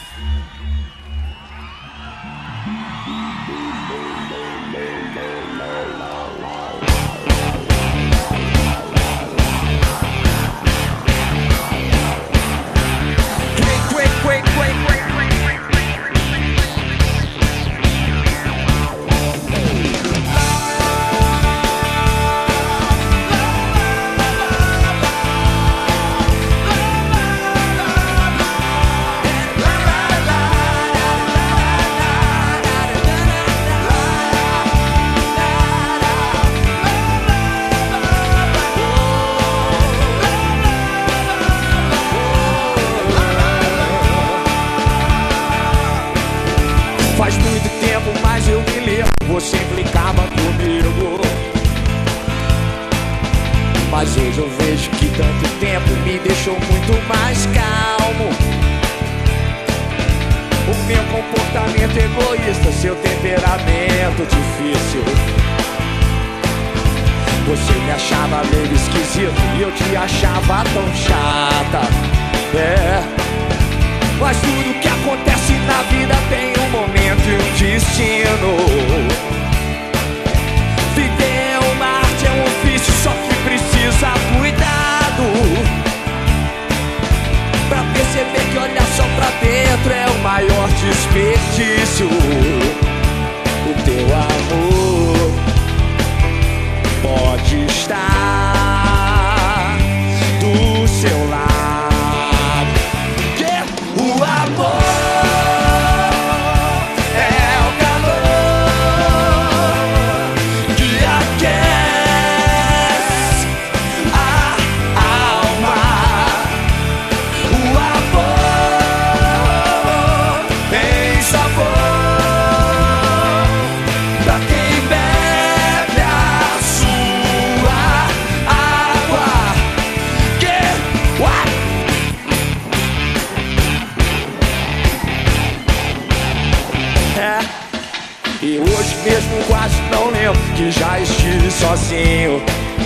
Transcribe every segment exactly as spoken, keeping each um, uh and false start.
Faz muito tempo, mas eu me lembro, você implicava comigo. Mas hoje eu vejo que tanto tempo me deixou muito mais calmo. O meu comportamento egoísta, seu temperamento difícil. Você me achava meio esquisito e eu te achava tão chata. É, mas tudo que acontece na vida tem um momento e um destino. Viver é uma arte, é um ofício, só que precisa cuidado. Pra perceber que olhar só pra dentro é o maior desperdício. O teu amor pode estar do seu lado. O amor é o calor que aquece a alma. O amor tem sabor pra quem bebe a sua água. Que what? É. E hoje mesmo quase não lembro que já estive sozinho,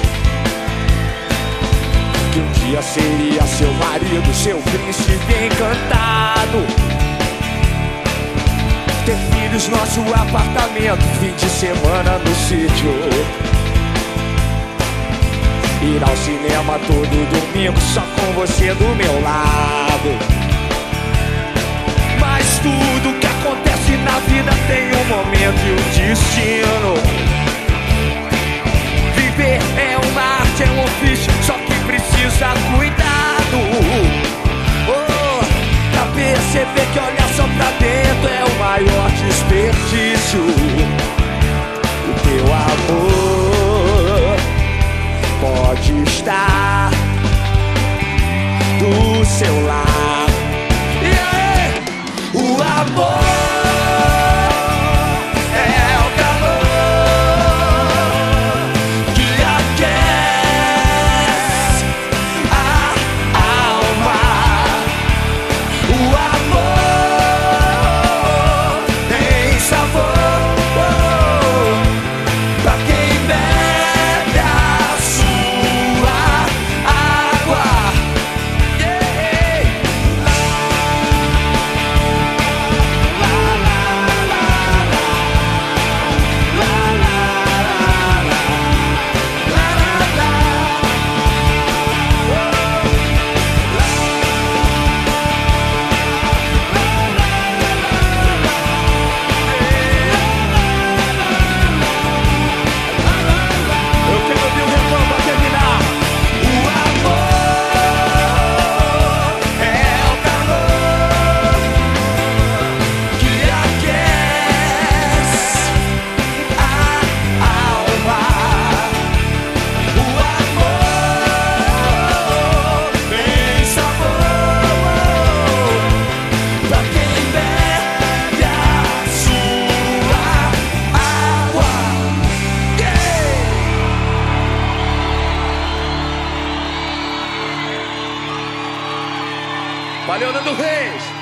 que um dia seria seu marido, seu príncipe encantado. Ter filhos, nosso apartamento, fim de semana no sítio. Ir ao cinema todo domingo só com você do meu lado. Mas tudo que acontece na vida tem um momento e um destino. Viver é uma arte, é um ofício, só que precisa cuidado. Oh, pra perceber que olhar só pra dentro é o maior desperdício. O teu amor pode estar do seu lado. O amor é o calor que aquece a alma. O amor tem sabor pra quem bebe a sua água. Valeu, Nando Reis!